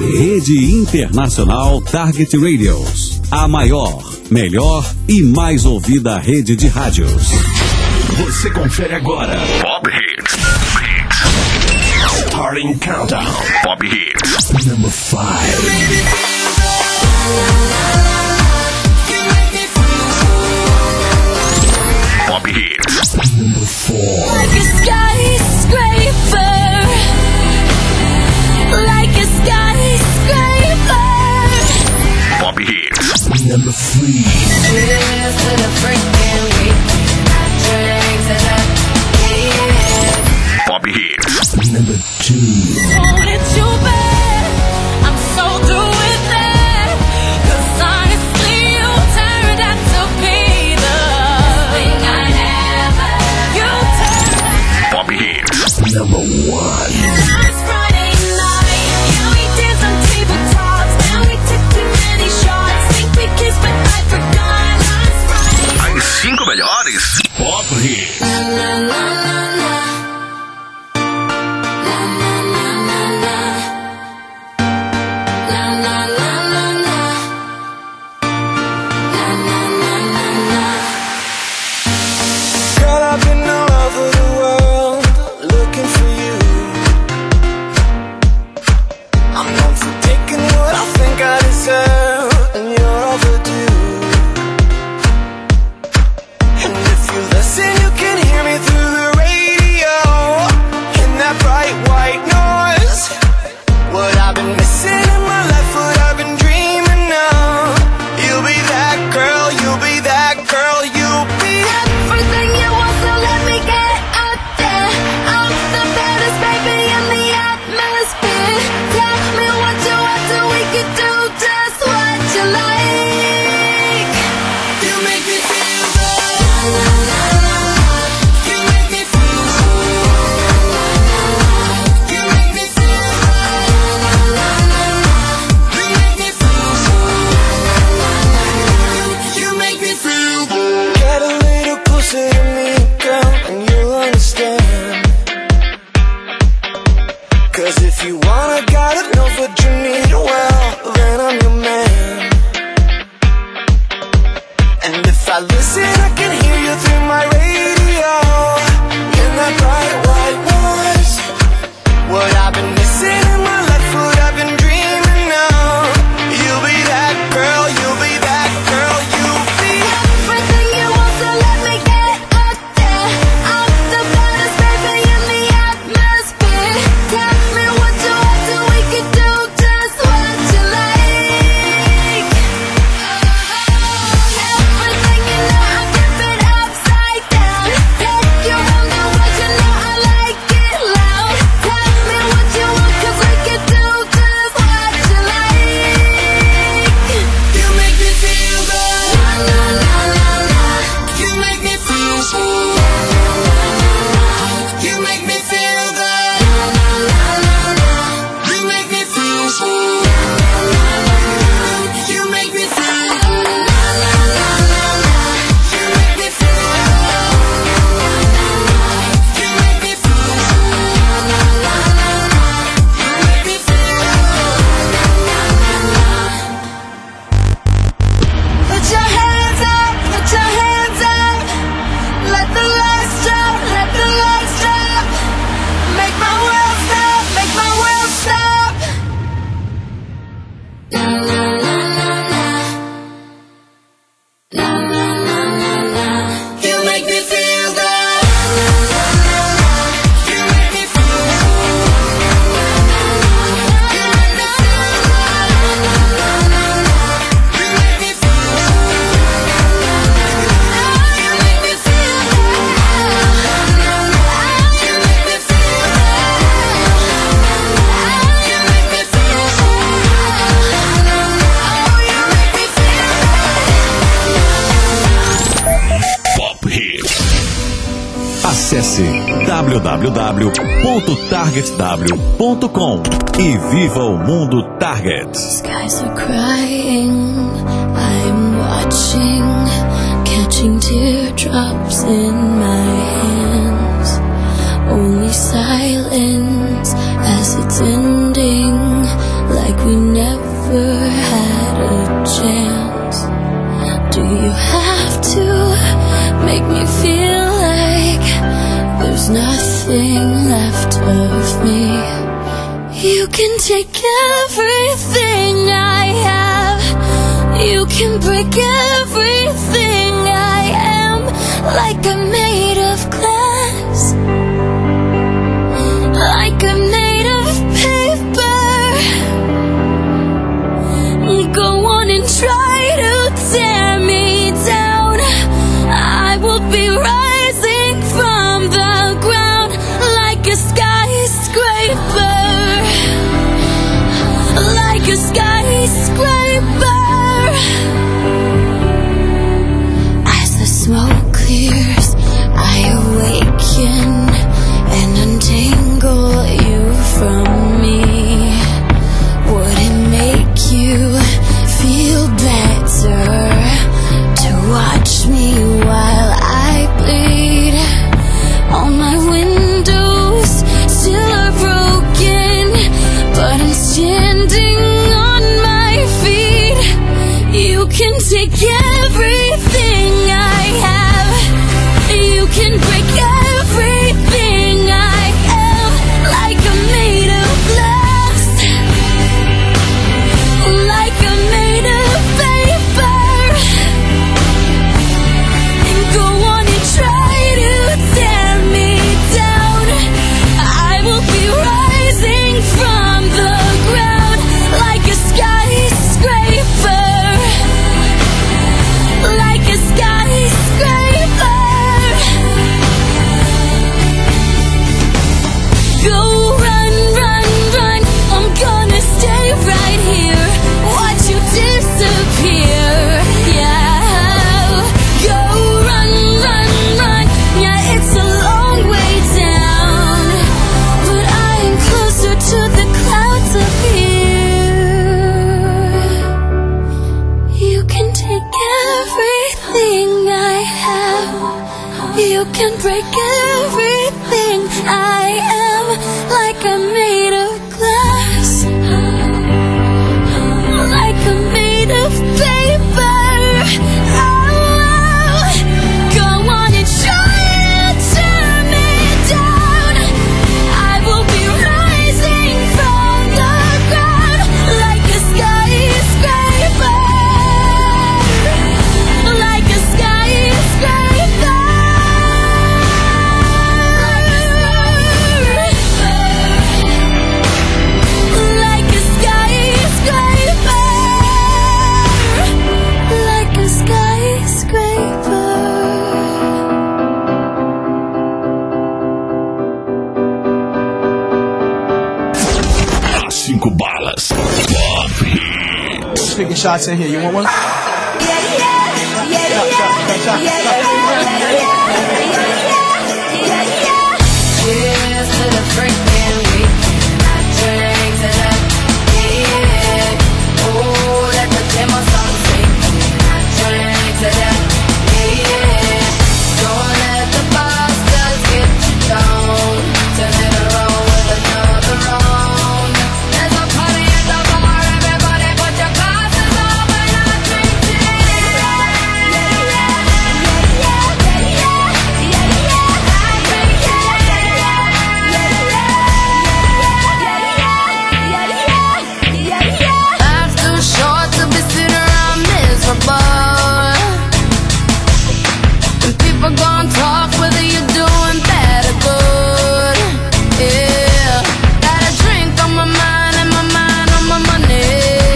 Rede Internacional Target Radios. A maior, melhor e mais ouvida rede de rádios. Você confere agora Pop Hits. Starting Countdown. Pop Hits. Number 5. Pop Hits. Number 4. Like a skyscraper. Like a skyscraper. Pop Hits. Number 3. Pop Hits. Number 2. Oh, it's too bad. I'm so through with that. 'Cause honestly, you turned out to be the thing I never. You turned out. Pop Hits. Number 1. Last Friday night, yeah, we did some tabletops. Now we took too many shots. Think we kissed, but I forgot. Last Friday. As 5 melhores Pop Hits. La la la la la. Acesse www.targetw.com e viva o mundo Target. Skies are crying, I'm watching, catching teardrops in my hands. Only silence as it's ending, like we nothing left of me. You can take everything I have. You can break everything I am. Like I'm made of glass, like I'm made of paper. Go on and try to tear me down. I will be rising from the ground like a skyscraper, like a skyscraper. As the smoke clears, I awaken and untangle you from me. Would it make you feel better to watch me while I bleed? All my windows still are broken, but I'm standing on my feet. You can take everything I have. You can break everything I am. Like I'm made of glass, like I'm made of paper. And go on and try to tear me down. I will be rising from the ground like a skyscraper, like a skyscraper. Go run, run, run. I'm gonna stay right here, watch you disappear. Yeah. Go run, run, run. Yeah, it's a long way down, but I am closer to the clouds up here. You can take everything I have. You can break everything I am. Like I'm made of glass, like I'm made of paper. Oh, go on and try to tear me down. I will be rising from the ground like a skyscraper, like a skyscraper. Like a skyscraper, like a skyscraper. As 5 balas. Pop Hits. Taking shots in here. You want one? Cheers to the freaking weekend. I drink to that, yeah. Oh, let the demo song sing. I drink to that, yeah. Don't let the bastards get you down. Turn it around with another round. There's a party at the bar. Everybody put your glasses up and I drink to Life's too short to be sitting around miserable. And people gon' talk whether you're doing bad or good. Yeah, got a drink on my mind and my mind on my money.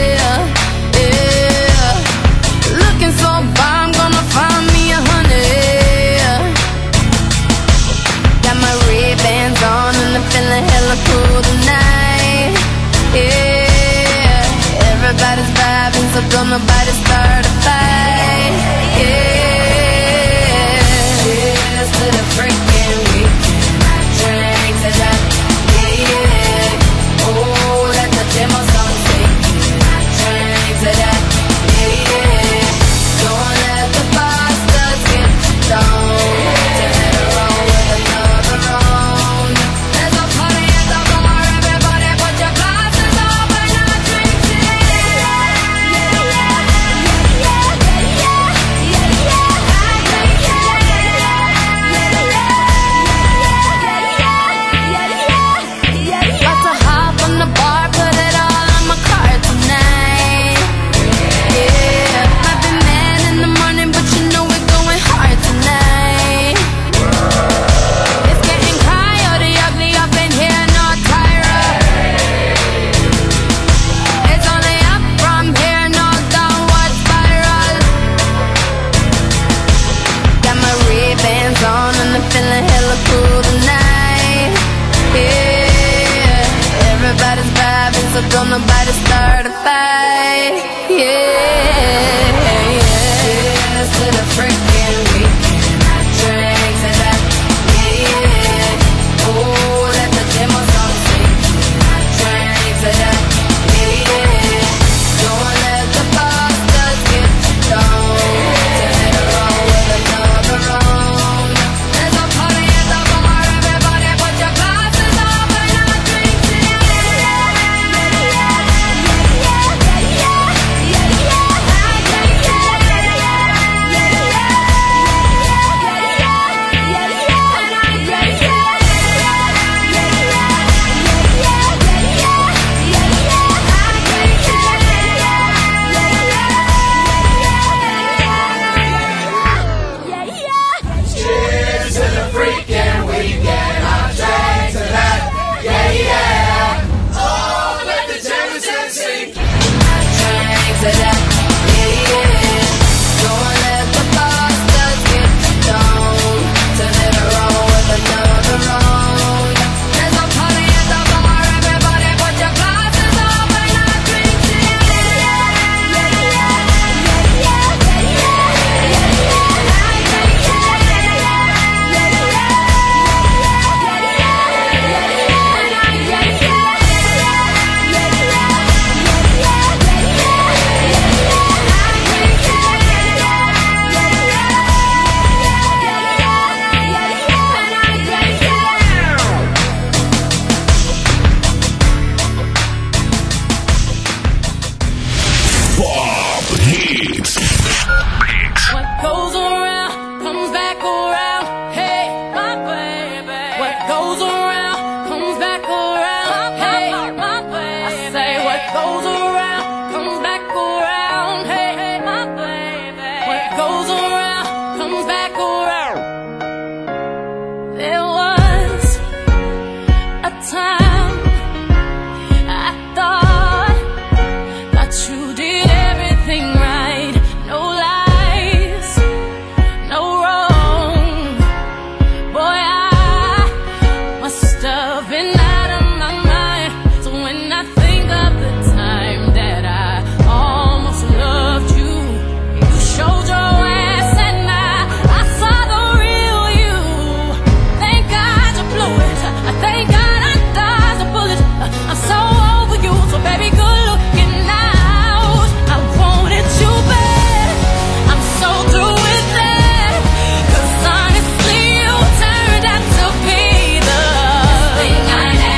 Yeah, looking so bomb, gonna find me a honey. Got my Ray-Bans on and I'm feeling hella cool tonight. Yeah, everybody's vibing, so don't nobody start a fight. Yeah, cheers to the freaking weekend. I drink to that, yeah. Oh, let the demo song sing. I drink to that, yeah. Don't let the bastards get you down. Turn it around with another round. There's a party at the bar. Everybody put your glasses up and I drink to that. so don't nobody start a fight. Yeah. Cheers to the freaking weekend. I drank to that. Yeah. Oh, let the demo song sing. I drank to that. Yeah. Don't let the bastards get you down. Turn it around with another round. There's a party at the bar. Everybody put your glasses up and I drink to Cheers to the freaking weekend. I drank to that. Yeah, yeah. Oh, let the Jameson sing. I drank to that. Yeah. Don't let the bastards get you down. Turn it around with another round. There's a party at the bar. Everybody put your glasses up and I drink to Pop Hits. What goes around comes back around. Hey, my baby. What goes around comes back around. Hey, my baby. I say what goes around comes back around. Hey, my baby. What goes around comes back around. There was a time I thought you did everything right. No lies, no wrong. Boy, I must have been out of my mind. So when I think of the time that I almost loved you, you showed your ass and I saw the real you. Thank God you blew it. Thank God I dodged a bullet. I'm so over you, so baby, good looking out. I wanted you bad. I'm so through with that. 'Cause honestly, you turned out to be the thing I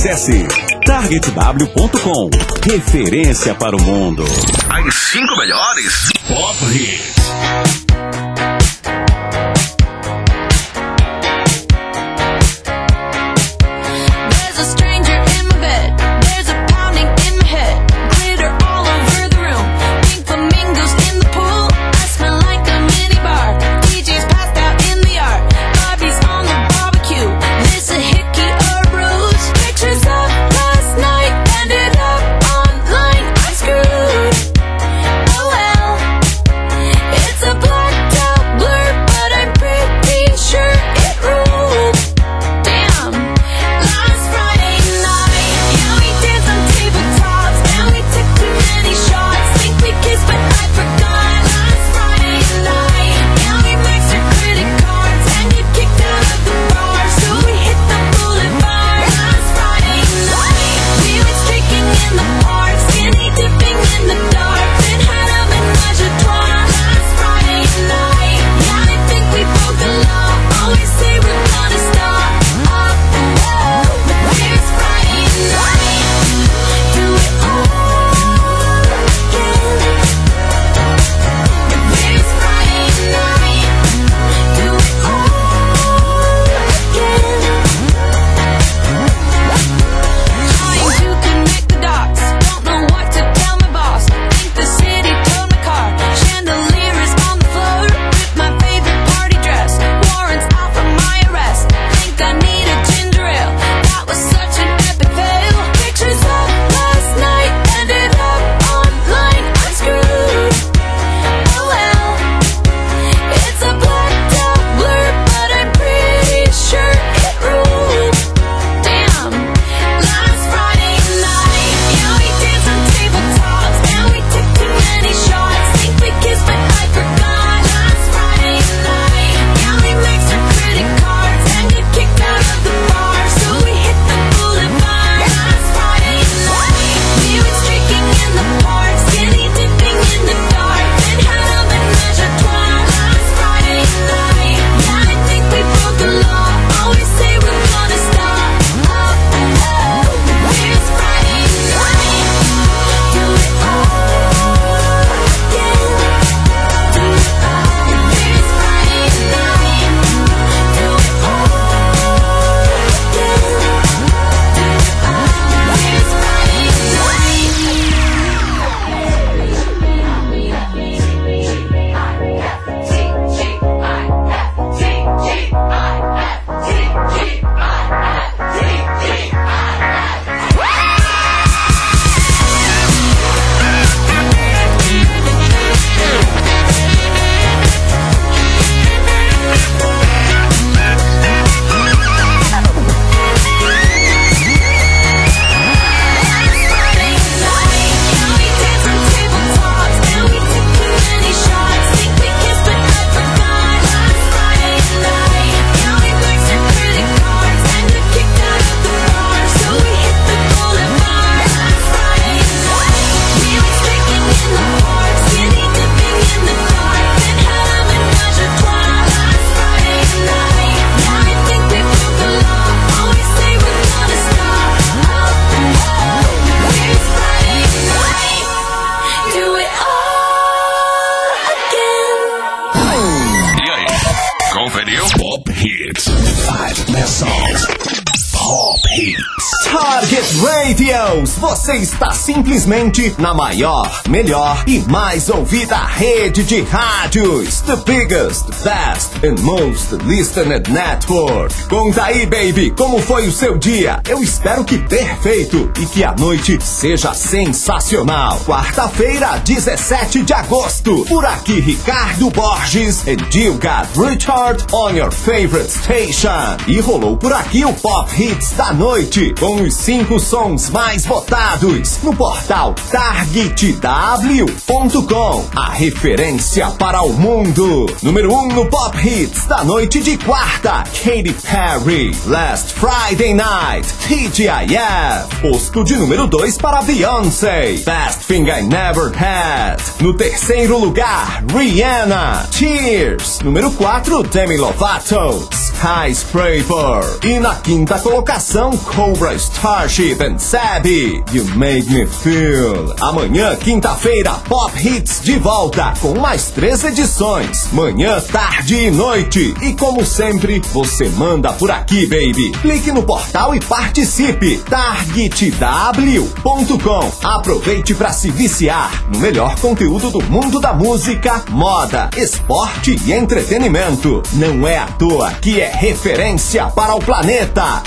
Acesse targetw.com. Referência para o mundo. As 5 melhores Pop Hits. Radios, você está simplesmente na maior, melhor e mais ouvida rede de rádios. The biggest, best and most listened network. Conta aí, baby, como foi o seu dia? Eu espero que perfeito e que a noite seja sensacional. Quarta-feira, 17 de agosto. Por aqui, Ricardo Borges and you got Richard on your favorite station. E rolou por aqui o Pop Hits da noite, com os 5 sons mais votados votados no portal targetw.com, a referência para o mundo. Número 1 no Pop Hits da noite de quarta, Katy Perry, Last Friday Night, TGIF. Posto de número 2 para Beyoncé, Best Thing I Never Had. No terceiro lugar, Rihanna, Tears. Número 4, Demi Lovato, Skyscraper. E na quinta colocação, Cobra Starship and Sabi, You Make Me Feel. Amanhã, quinta-feira, Pop Hits de volta com mais 3 edições, manhã, tarde e noite. E como sempre, você manda por aqui, baby. Clique no portal e participe. targetw.com. Aproveite para se viciar no melhor conteúdo do mundo da música, moda, esporte e entretenimento. Não é à toa que é referência para o planeta.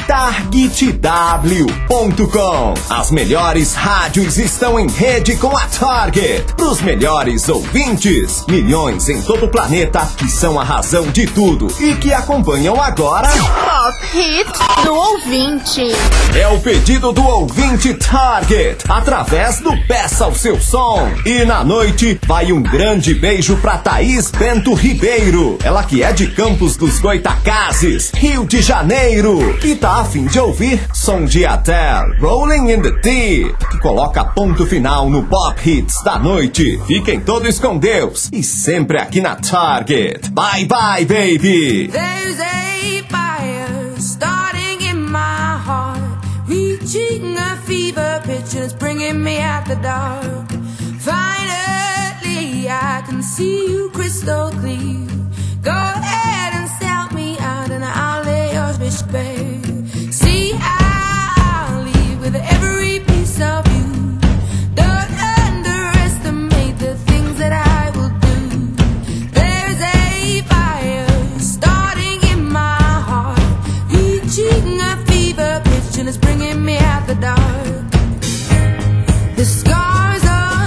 targetw.com. As melhores rádios estão em rede com a Target. Para os melhores ouvintes, milhões em todo o planeta que são a razão de tudo e que acompanham agora Pop Hits do ouvinte. É o pedido do ouvinte Target através do Peça o Seu Som. E na noite vai um grande beijo pra Thaís Bento Ribeiro, ela que é de Campos dos Goitacazes, Rio de Janeiro, e tá a fim de ouvir som de Adele, Rolling in the Deep, que coloca ponto final no Pop Hits da noite. Fiquem todos com Deus e sempre aqui na Target. Bye bye, baby. There's a fire starting in my heart, reaching a fever pitch and it's bringing me out the dark. Finally, I can see you crystal clear. Go ahead and sell me out and I'll lay your bitch bare. See, I'll leave with every piece of you. Don't underestimate the things that I will do. There's a fire starting in my heart, reaching a fever pitch and it's bringing me out the dark. The scars of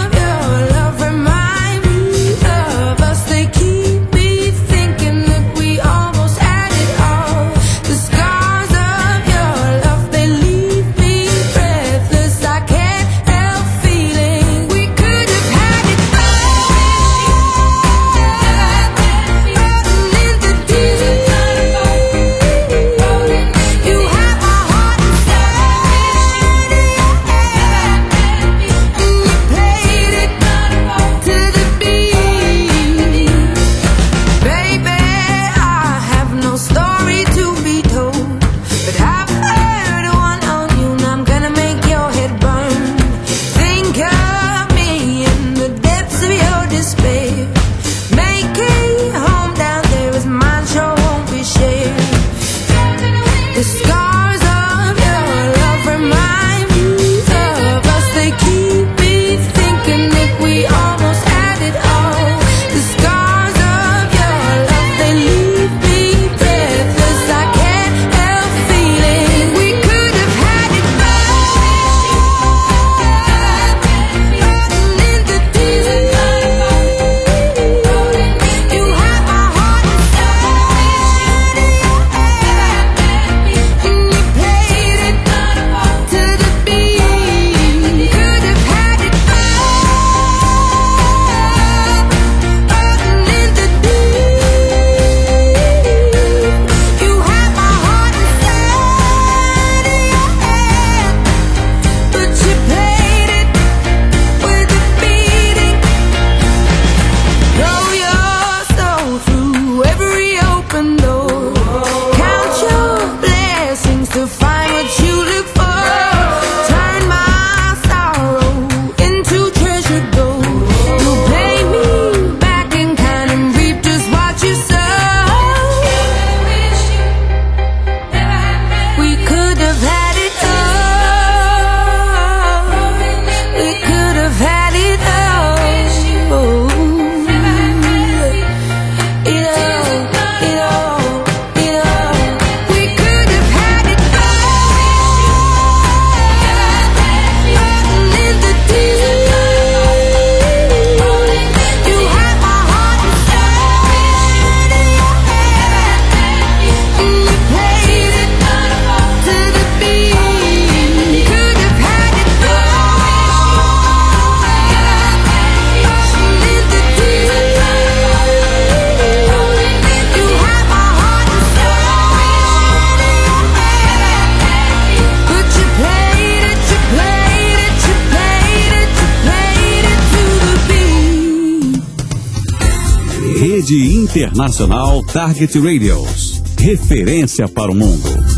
Rede Internacional Target Radios. Referência para o mundo.